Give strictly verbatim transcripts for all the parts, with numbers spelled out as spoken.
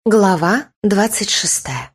Глава двадцать шестая.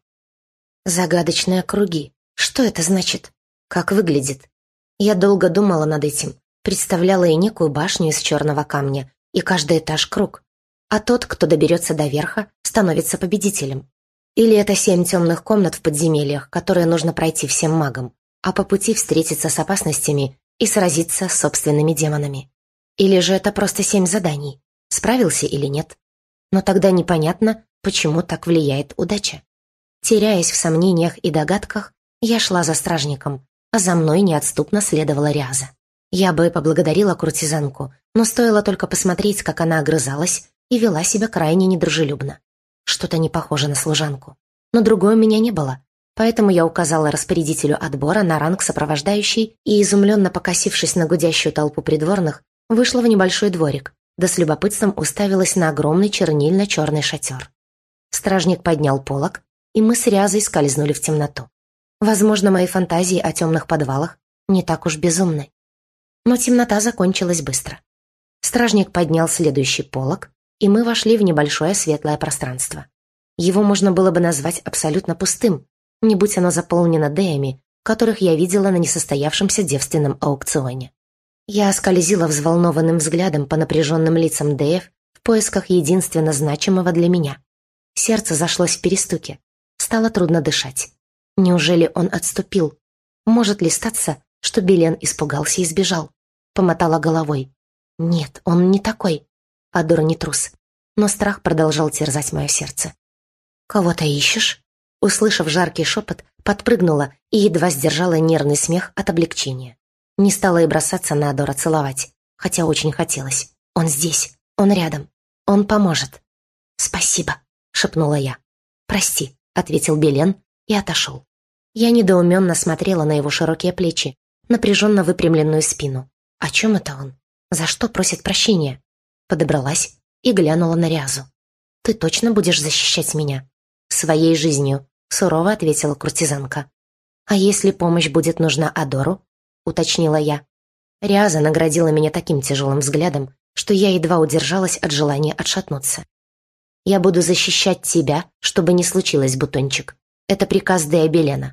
Загадочные круги. Что это значит? Как выглядит? Я долго думала над этим, представляла и некую башню из черного камня, и каждый этаж круг. А тот, кто доберется до верха, становится победителем. Или это семь темных комнат в подземельях, которые нужно пройти всем магам, а по пути встретиться с опасностями и сразиться с собственными демонами. Или же это просто семь заданий, справился или нет. Но тогда непонятно, почему так влияет удача. Теряясь в сомнениях и догадках, я шла за стражником, а за мной неотступно следовала Ряза. Я бы поблагодарила куртизанку, но стоило только посмотреть, как она огрызалась и вела себя крайне недружелюбно. Что-то не похоже на служанку. Но другой у меня не было, поэтому я указала распорядителю отбора на ранг сопровождающей и, изумленно покосившись на гудящую толпу придворных, вышла в небольшой дворик, да с любопытством уставилась на огромный чернильно-черный шатер. Стражник поднял полог, и мы с Рязой скользнули в темноту. Возможно, мои фантазии о темных подвалах не так уж безумны. Но темнота закончилась быстро. Стражник поднял следующий полог, и мы вошли в небольшое светлое пространство. Его можно было бы назвать абсолютно пустым, не будь оно заполнено деями, которых я видела на несостоявшемся девственном аукционе. Я скользила взволнованным взглядом по напряженным лицам деев в поисках единственно значимого для меня. Сердце зашлось в перестуке. Стало трудно дышать. Неужели он отступил? Может ли статься, что Белен испугался и сбежал? Помотала головой. Нет, он не такой. Адор не трус. Но страх продолжал терзать мое сердце. «Кого-то ищешь?» Услышав жаркий шепот, подпрыгнула и едва сдержала нервный смех от облегчения. Не стала и бросаться на Адора целовать, хотя очень хотелось. Он здесь, он рядом, он поможет. «Спасибо», — шепнула я. «Прости», — ответил Белен и отошел. Я недоуменно смотрела на его широкие плечи, напряженно выпрямленную спину. О чем это он? За что просит прощения? Подобралась и глянула на Рязу. «Ты точно будешь защищать меня?» «Своей жизнью», — сурово ответила куртизанка. «А если помощь будет нужна Адору?» — уточнила я. Ряза наградила меня таким тяжелым взглядом, что я едва удержалась от желания отшатнуться. «Я буду защищать тебя, чтобы не случилось, бутончик. Это приказ Дея Белена».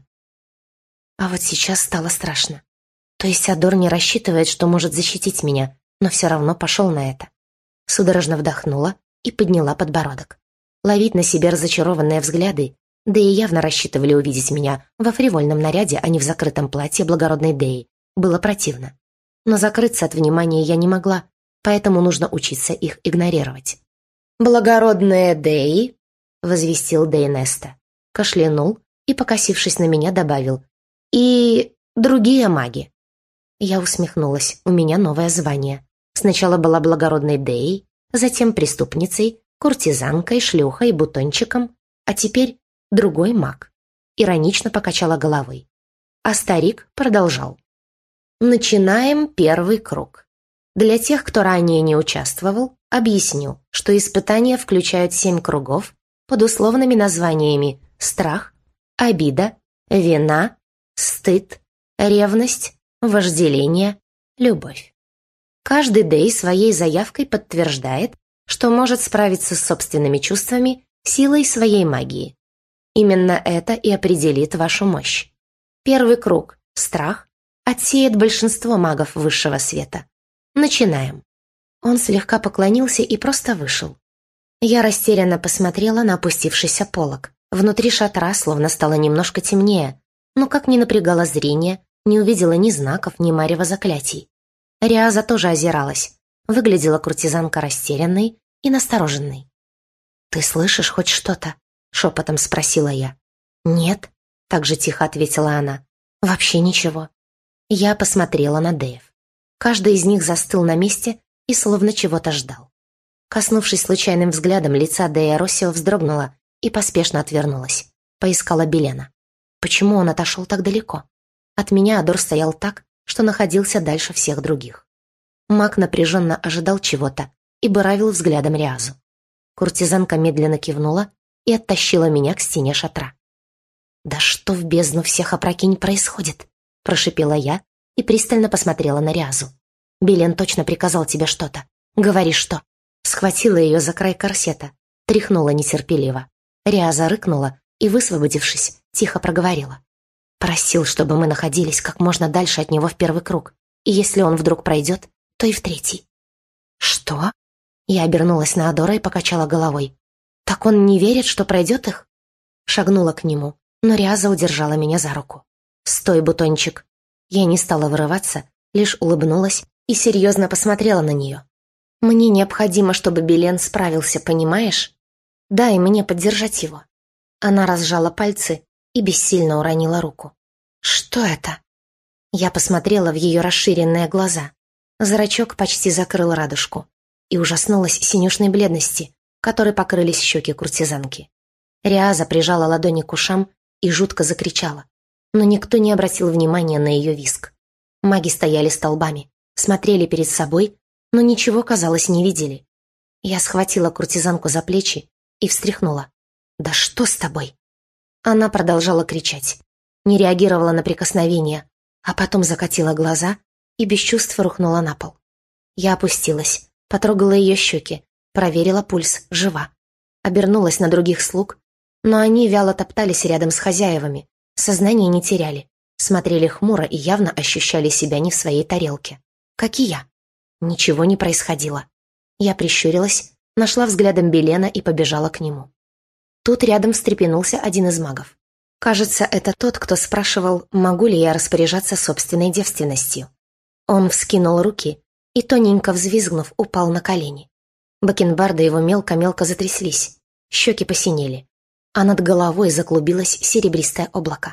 А вот сейчас стало страшно. То есть Адор не рассчитывает, что может защитить меня, но все равно пошел на это. Судорожно вдохнула и подняла подбородок. Ловить на себе разочарованные взгляды, да и явно рассчитывали увидеть меня во фривольном наряде, а не в закрытом платье благородной Деи, было противно. Но закрыться от внимания я не могла, поэтому нужно учиться их игнорировать. «Благородные Деи», — возвестил Дей Неста, кашлянул и, покосившись на меня, добавил «и другие маги». Я усмехнулась, у меня новое звание. Сначала была благородной Деей, затем преступницей, куртизанкой, шлюхой, бутончиком, а теперь другой маг. Иронично покачала головой. А старик продолжал. Начинаем первый круг. Для тех, кто ранее не участвовал, объясню, что испытания включают семь кругов под условными названиями страх, обида, вина, стыд, ревность, вожделение, любовь. Каждый дей своей заявкой подтверждает, что может справиться с собственными чувствами силой своей магии. Именно это и определит вашу мощь. Первый круг – страх – отсеет большинство магов высшего света. Начинаем. Он слегка поклонился и просто вышел. Я растерянно посмотрела на опустившийся полог. Внутри шатра словно стало немножко темнее, но как ни напрягало зрение, не увидела ни знаков, ни марева заклятий. Ряза тоже озиралась. Выглядела куртизанка растерянной и настороженной. «Ты слышишь хоть что-то?» — шепотом спросила я. «Нет», — так же тихо ответила она. «Вообще ничего». Я посмотрела на Деев. Каждый из них застыл на месте и словно чего-то ждал. Коснувшись случайным взглядом лица Дея Россио, вздрогнула и поспешно отвернулась. Поискала Белена. Почему он отошел так далеко? От меня Адор стоял так, что находился дальше всех других. Маг напряженно ожидал чего-то и буравил взглядом Рязу. Куртизанка медленно кивнула и оттащила меня к стене шатра. «Да что в бездну всех опрокинь происходит?» – прошипела я и пристально посмотрела на Рязу. «Белен точно приказал тебе что-то. Говори, что?» Схватила ее за край корсета, тряхнула нетерпеливо. Риаза рыкнула и, высвободившись, тихо проговорила. Просил, чтобы мы находились как можно дальше от него в первый круг, и если он вдруг пройдет, то и в третий. Что? Я обернулась на Адора и покачала головой. Так он не верит, что пройдет их? Шагнула к нему, но Риаза удержала меня за руку. «Стой, бутончик!» Я не стала вырываться, лишь улыбнулась и серьезно посмотрела на нее. «Мне необходимо, чтобы Белен справился, понимаешь? Дай мне поддержать его». Она разжала пальцы и бессильно уронила руку. «Что это?» Я посмотрела в ее расширенные глаза. Зрачок почти закрыл радужку и ужаснулась синюшной бледности, которой покрылись щеки куртизанки. Риаза прижала ладони к ушам и жутко закричала, но никто не обратил внимания на ее визг. Маги стояли столбами, смотрели перед собой, но ничего, казалось, не видели. Я схватила куртизанку за плечи и встряхнула. «Да что с тобой?» Она продолжала кричать, не реагировала на прикосновения, а потом закатила глаза и без чувств рухнула на пол. Я опустилась, потрогала ее щеки, проверила пульс, жива. Обернулась на других слуг, но они вяло топтались рядом с хозяевами, сознание не теряли, смотрели хмуро и явно ощущали себя не в своей тарелке. Как и я. Ничего не происходило. Я прищурилась, нашла взглядом Белена и побежала к нему. Тут рядом встрепенулся один из магов. Кажется, это тот, кто спрашивал, могу ли я распоряжаться собственной девственностью. Он вскинул руки и, тоненько взвизгнув, упал на колени. Бакенбарды его мелко-мелко затряслись, щеки посинели, а над головой заклубилось серебристое облако.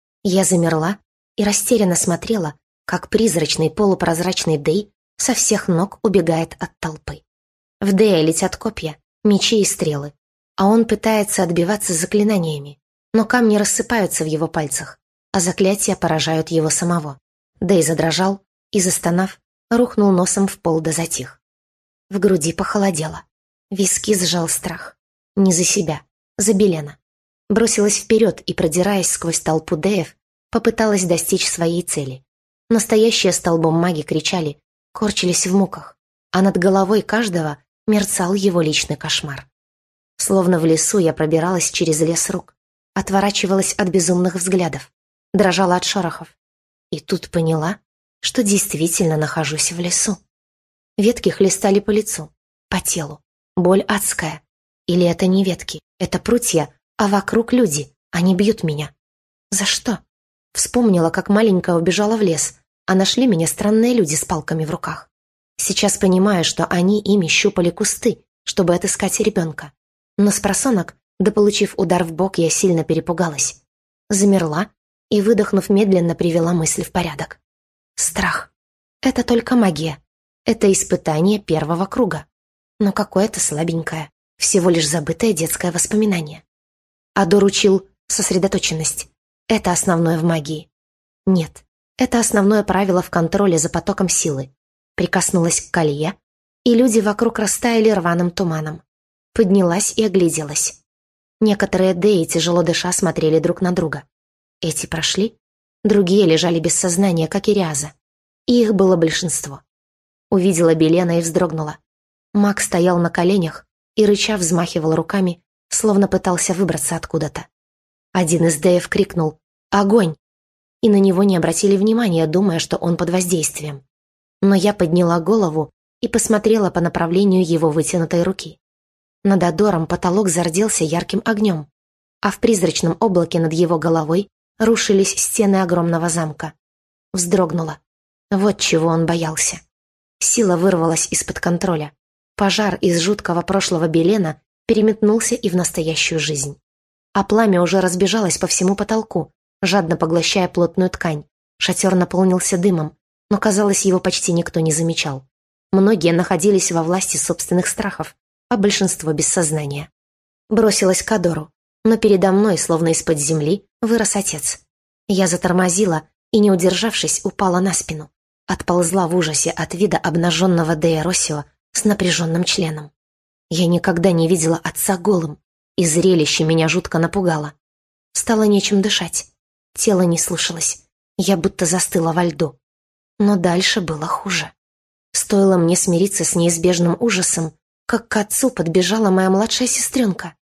Я замерла и растерянно смотрела, как призрачный полупрозрачный Дэй со всех ног убегает от толпы. В Дэя летят копья, мечи и стрелы, а он пытается отбиваться заклинаниями, но камни рассыпаются в его пальцах, а заклятия поражают его самого. Дэй задрожал и, застонав, рухнул носом в пол да затих. В груди похолодело. Виски сжал страх. Не за себя, за Белена. Бросилась вперед и, продираясь сквозь толпу Дэев, попыталась достичь своей цели. Настоящие столбом маги кричали, корчились в муках, а над головой каждого мерцал его личный кошмар. Словно в лесу я пробиралась через лес рук, отворачивалась от безумных взглядов, дрожала от шорохов. И тут поняла, что действительно нахожусь в лесу. Ветки хлестали по лицу, по телу. Боль адская. Или это не ветки, это прутья, а вокруг люди, они бьют меня. За что? Вспомнила, как маленькая убежала в лес, а нашли меня странные люди с палками в руках. Сейчас понимаю, что они ими щупали кусты, чтобы отыскать ребенка. Но спросонок, да получив удар в бок, я сильно перепугалась. Замерла и, выдохнув, медленно привела мысль в порядок. Страх. Это только магия. Это испытание первого круга. Но какое-то слабенькое, всего лишь забытое детское воспоминание. Адор учил сосредоточенность. Это основное в магии. Нет, это основное правило в контроле за потоком силы. Прикоснулась к колье, и люди вокруг растаяли рваным туманом. Поднялась и огляделась. Некоторые Дэи, тяжело дыша, смотрели друг на друга. Эти прошли, другие лежали без сознания, как и Риаза. И их было большинство. Увидела Белена и вздрогнула. Маг стоял на коленях и, рыча, взмахивал руками, словно пытался выбраться откуда-то. Один из Дэев крикнул «Огонь!», и на него не обратили внимания, думая, что он под воздействием. Но я подняла голову и посмотрела по направлению его вытянутой руки. Над Адором потолок зарделся ярким огнем, а в призрачном облаке над его головой рушились стены огромного замка. Вздрогнула. Вот чего он боялся. Сила вырвалась из-под контроля. Пожар из жуткого прошлого Белена переметнулся и в настоящую жизнь. А пламя уже разбежалось по всему потолку, жадно поглощая плотную ткань. Шатер наполнился дымом, но, казалось, его почти никто не замечал. Многие находились во власти собственных страхов, а большинство без сознания. Бросилась к Адору, но передо мной, словно из-под земли, вырос отец. Я затормозила и, не удержавшись, упала на спину. Отползла в ужасе от вида обнаженного Дея Россио с напряженным членом. Я никогда не видела отца голым, и зрелище меня жутко напугало. Стало нечем дышать. Тело не слушалось. Я будто застыла во льду. Но дальше было хуже. Стоило мне смириться с неизбежным ужасом, как к отцу подбежала моя младшая сестренка.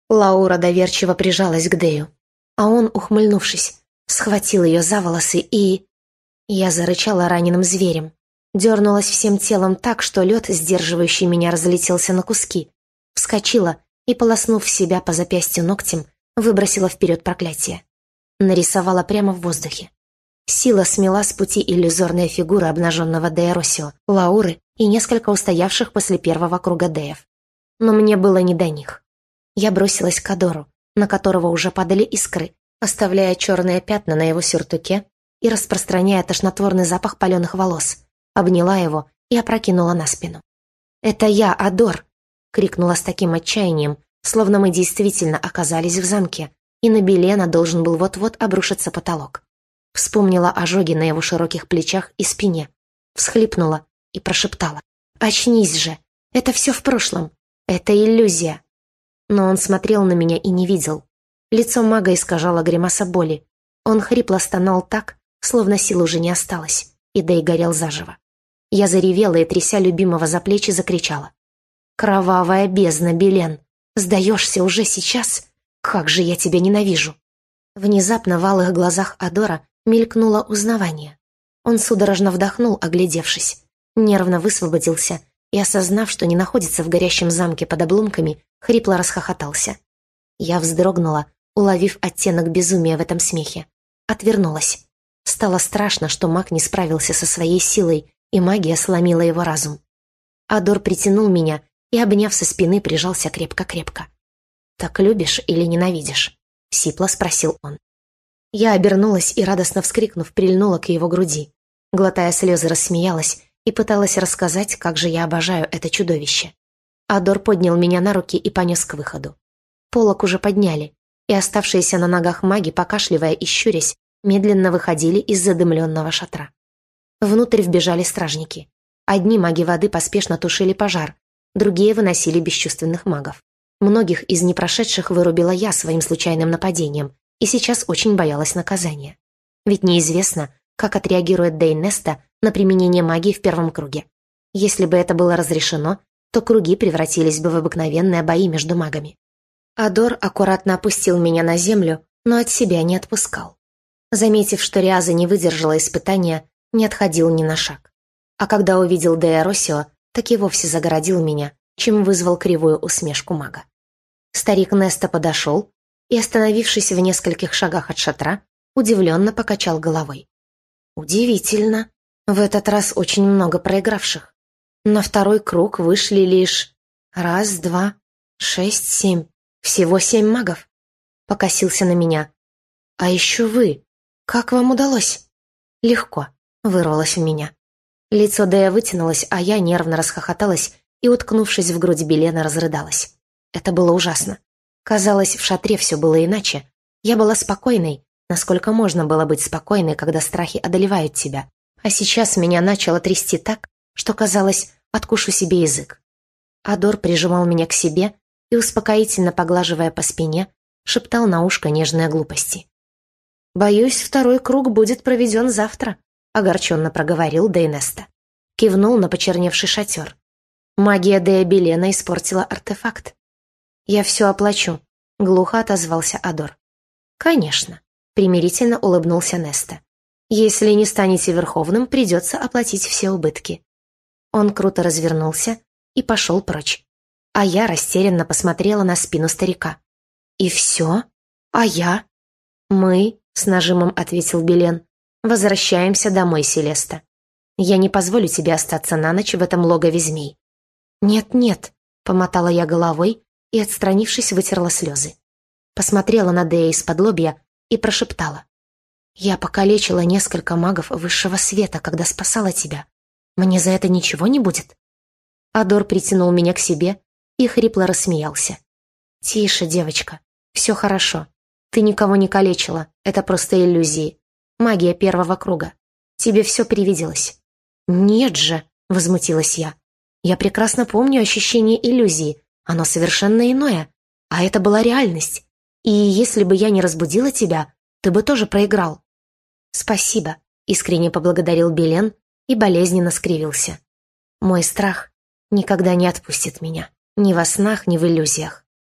Лаура доверчиво прижалась к Дэю, а он, ухмыльнувшись, схватил ее за волосы и... Я зарычала раненым зверем, дернулась всем телом так, что лед, сдерживающий меня, разлетелся на куски, вскочила и, полоснув себя по запястью ногтем, выбросила вперед проклятие. Нарисовала прямо в воздухе. Сила смела с пути иллюзорные фигуры обнаженного Дея Россио, Лауры и несколько устоявших после первого круга Деев. Но мне было не до них. Я бросилась к Адору, на которого уже падали искры, оставляя черные пятна на его сюртуке и распространяя тошнотворный запах паленых волос, обняла его и опрокинула на спину. «Это я, Адор!» — крикнула с таким отчаянием, словно мы действительно оказались в замке, и на Белена должен был вот-вот обрушиться потолок. Вспомнила ожоги на его широких плечах и спине, всхлипнула и прошептала: «Очнись же! Это все в прошлом! Это иллюзия!» Но он смотрел на меня и не видел. Лицо мага искажало гримаса боли. Он хрипло стонал так, словно сил уже не осталось, и да и горел заживо. Я заревела и, тряся любимого за плечи, закричала: «Кровавая бездна, Белен! Сдаешься уже сейчас? Как же я тебя ненавижу!» Внезапно в алых глазах Адора мелькнуло узнавание. Он судорожно вдохнул, оглядевшись, нервно высвободился и, осознав, что не находится в горящем замке под обломками, хрипло расхохотался. Я вздрогнула, уловив оттенок безумия в этом смехе. Отвернулась. Стало страшно, что маг не справился со своей силой, и магия сломила его разум. Адор притянул меня и, обняв со спины, прижался крепко-крепко. «Так любишь или ненавидишь?» — сипло спросил он. Я обернулась и, радостно вскрикнув, прильнула к его груди. Глотая слезы, рассмеялась и пыталась рассказать, как же я обожаю это чудовище. Адор поднял меня на руки и понес к выходу. Полог уже подняли, и оставшиеся на ногах маги, покашливая и щурясь, медленно выходили из задымленного шатра. Внутрь вбежали стражники. Одни маги воды поспешно тушили пожар, другие выносили бесчувственных магов. Многих из непрошедших вырубила я своим случайным нападением, и сейчас очень боялась наказания. Ведь неизвестно, как отреагирует Дейнеста на применение магии в первом круге. Если бы это было разрешено, то круги превратились бы в обыкновенные бои между магами. Адор аккуратно опустил меня на землю, но от себя не отпускал. Заметив, что Риаза не выдержала испытания, не отходил ни на шаг. А когда увидел Дея Россио, так и вовсе загородил меня, чем вызвал кривую усмешку мага. Старик Неста подошел и, остановившись в нескольких шагах от шатра, удивленно покачал головой. Удивительно. В этот раз очень много проигравших. На второй круг вышли лишь раз, два, шесть, семь. Всего семь магов. Покосился на меня. А еще вы. Как вам удалось? Легко. Вырвалось у меня. Лицо Дэя вытянулось, а я нервно расхохоталась и, уткнувшись в грудь Белена, разрыдалась. Это было ужасно. Казалось, в шатре все было иначе. Я была спокойной, насколько можно было быть спокойной, когда страхи одолевают тебя. А сейчас меня начало трясти так, что, казалось, откушу себе язык. Адор прижимал меня к себе и, успокоительно поглаживая по спине, шептал на ушко нежные глупости. «Боюсь, второй круг будет проведен завтра», — огорченно проговорил Дейнеста. Кивнул на почерневший шатер. Магия Дея Белена испортила артефакт. «Я все оплачу», — глухо отозвался Адор. «Конечно», — примирительно улыбнулся Неста. «Если не станете верховным, придется оплатить все убытки». Он круто развернулся и пошел прочь. А я растерянно посмотрела на спину старика. «И все? А я?» «Мы», — с нажимом ответил Белен, — «возвращаемся домой, Селеста. Я не позволю тебе остаться на ночь в этом логове змей». «Нет-нет», — помотала я головой и, отстранившись, вытерла слезы. Посмотрела на Дея из-под лобья и прошептала. «Я покалечила несколько магов высшего света, когда спасала тебя. Мне за это ничего не будет?» Адор притянул меня к себе и хрипло рассмеялся. «Тише, девочка, все хорошо. Ты никого не калечила, это просто иллюзии. Магия первого круга. Тебе все привиделось». «Нет же», — возмутилась я. «Я прекрасно помню ощущение иллюзии. Оно совершенно иное. А это была реальность. И если бы я не разбудила тебя, ты бы тоже проиграл». «Спасибо», — искренне поблагодарил Белен и болезненно скривился. «Мой страх никогда не отпустит меня. Ни во снах, ни в иллюзиях».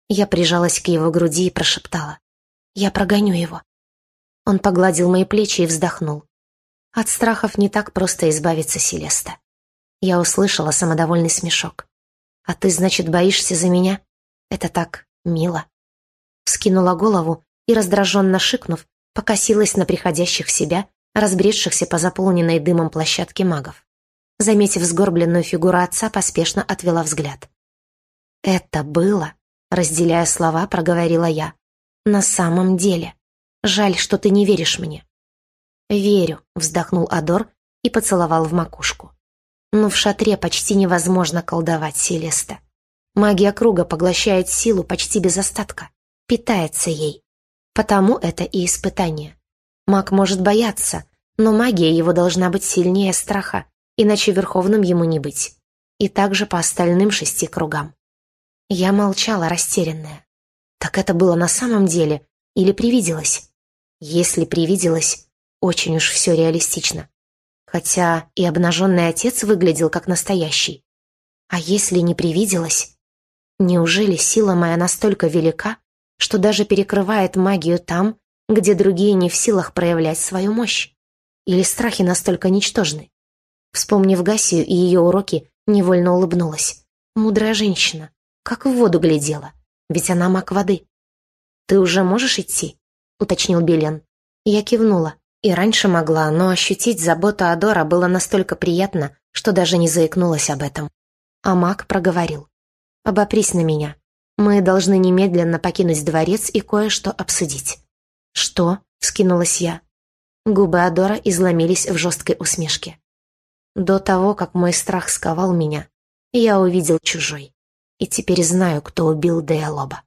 Я прижалась к его груди и прошептала: «Я прогоню его». Он погладил мои плечи и вздохнул. От страхов не так просто избавиться, Селеста. Я услышала самодовольный смешок. «А ты, значит, боишься за меня? Это так мило». Вскинула голову и, раздраженно шикнув, покосилась на приходящих в себя, разбредшихся по заполненной дымом площадке магов. Заметив сгорбленную фигуру отца, поспешно отвела взгляд. «Это было», — разделяя слова, проговорила я, — «на самом деле. Жаль, что ты не веришь мне». «Верю», — вздохнул Адор и поцеловал в макушку. «Но в шатре почти невозможно колдовать, Селеста. Магия круга поглощает силу почти без остатка, питается ей. Потому это и испытание. Маг может бояться, но магия его должна быть сильнее страха, иначе верховным ему не быть. И также по остальным шести кругам». Я молчала, растерянная. Так это было на самом деле или привиделось? Если привиделось, очень уж все реалистично. Хотя и обнаженный отец выглядел как настоящий. А если не привиделось? Неужели сила моя настолько велика, что даже перекрывает магию там, где другие не в силах проявлять свою мощь? Или страхи настолько ничтожны? Вспомнив Гассию и ее уроки, невольно улыбнулась. Мудрая женщина, как в воду глядела, ведь она маг воды. «Ты уже можешь идти?» — уточнил Белен. Я кивнула. И раньше могла, но ощутить заботу Адора было настолько приятно, что даже не заикнулась об этом. А маг проговорил: «Обопрись на меня. Мы должны немедленно покинуть дворец и кое-что обсудить». «Что?» — вскинулась я. Губы Адора изломились в жесткой усмешке. «До того, как мой страх сковал меня, я увидел чужой. И теперь знаю, кто убил Деалоба».